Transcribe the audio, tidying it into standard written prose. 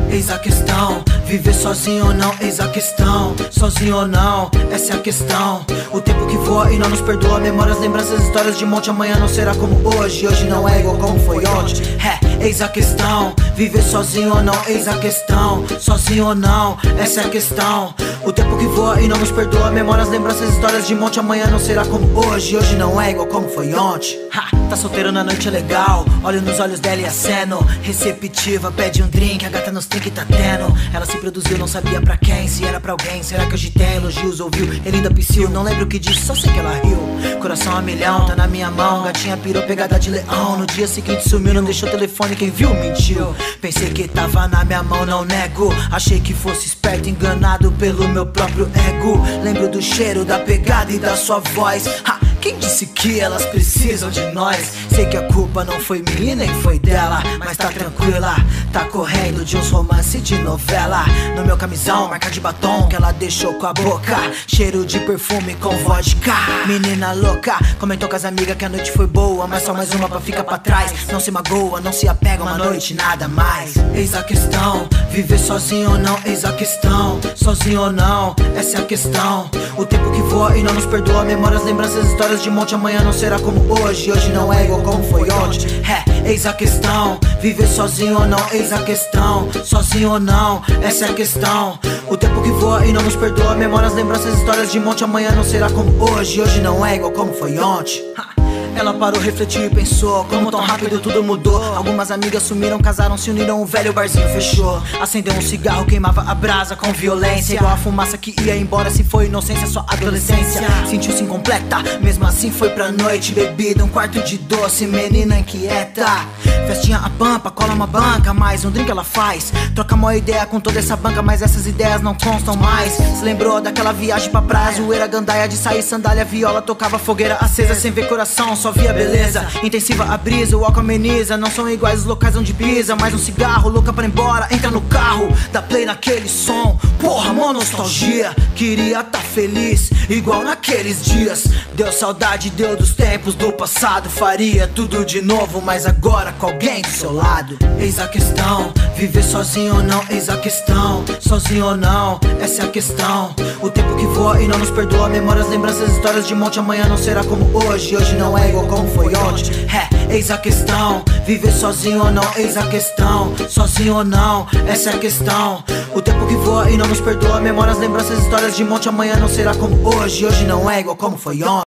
Eis a questão, viver sozinho ou não, eis a questão. Sozinho ou não, essa é a questão. O tempo que voa e não nos perdoa. Memórias, lembranças, histórias de monte. Amanhã não será como hoje, hoje não é igual como foi ontem. Eis a questão, viver sozinho ou não, eis a questão. Sozinho ou não, essa é a questão. O tempo que voa e não nos perdoa. Memórias, lembranças, histórias de monte. Amanhã não será como hoje, hoje não é igual como foi ontem. Tá solteiro na noite é legal, olho nos olhos dela e aceno. Receptiva, pede um drink, a gata nos trinque tá tendo. Ela se produziu, não sabia pra quem, se era pra alguém. Será que hoje tem elogios, ouviu? Ele ainda psiu, não lembro o que disse, só sei que ela riu. Coração a milhão, tá na minha mão. Gatinha pirou, pegada de leão. No dia seguinte sumiu, não deixou o telefone, quem viu mentiu. Pensei que tava na minha mão, não nego. Achei que fosse esperto, enganado pelo meu próprio ego. Lembro do cheiro, da pegada e da sua voz. Quem disse que elas precisam de nós? Sei que a culpa não foi minha nem foi dela, mas tá tranquila, tá correndo de uns romances de novela. No meu camisão, marca de batom que ela deixou com a boca. Cheiro de perfume com vodka. Menina louca, comentou com as amigas que a noite foi boa, mas só mais uma pra ficar pra trás. Não se magoa, não se apega uma noite, nada mais. Eis a questão, viver sozinho ou não, eis a questão. Sozinho ou não, essa é a questão. O tempo que voa e não nos perdoa. Memórias, lembranças, histórias de monte. Amanhã não será como hoje, hoje não é igual como foi ontem. Eis a questão, viver sozinho ou não, eis a questão. Sozinho ou não, essa é a questão. O tempo que voa e não nos perdoa. Memórias, lembranças, histórias de monte. Amanhã não será como hoje, hoje não é igual como foi ontem. Ela parou, refletiu e pensou, como tão rápido tudo mudou. Algumas amigas sumiram, casaram, se uniram, o velho barzinho fechou. Acendeu um cigarro, queimava a brasa com violência, igual a fumaça que ia embora, se foi inocência, só adolescência. Sentiu-se incompleta, mesmo assim foi pra noite. Bebida, um quarto de doce, menina inquieta. Festinha a pampa, cola uma banca, mais um drink ela faz. Troca uma ideia com toda essa banca, mas essas ideias não constam mais. Se lembrou daquela viagem pra praia, zoeira, gandaia de sair, sandália, viola, tocava fogueira acesa, sem ver coração, só via beleza. Intensiva a brisa, o álcool ameniza. Não são iguais os locais onde pisa. Mais um cigarro, louca pra ir embora. Entra no carro, dá play naquele som. Porra, mó nostalgia. Queria tá feliz, igual naqueles dias. Deu saudade, deu dos tempos do passado. Faria tudo de novo, mas agora com alguém do seu lado. Eis a questão, viver sozinho ou não, eis a questão. Sozinho ou não, essa é a questão. O tempo que voa e não nos perdoa. Memórias, lembranças, histórias de monte. Amanhã não será como hoje, hoje não é igual como foi ontem. Eis a questão, viver sozinho ou não, eis a questão. Sozinho ou não, essa é a questão. O tempo que voa e não nos perdoa. Memórias, lembranças, histórias de monte. Amanhã não será como hoje, hoje não é igual como foi ontem.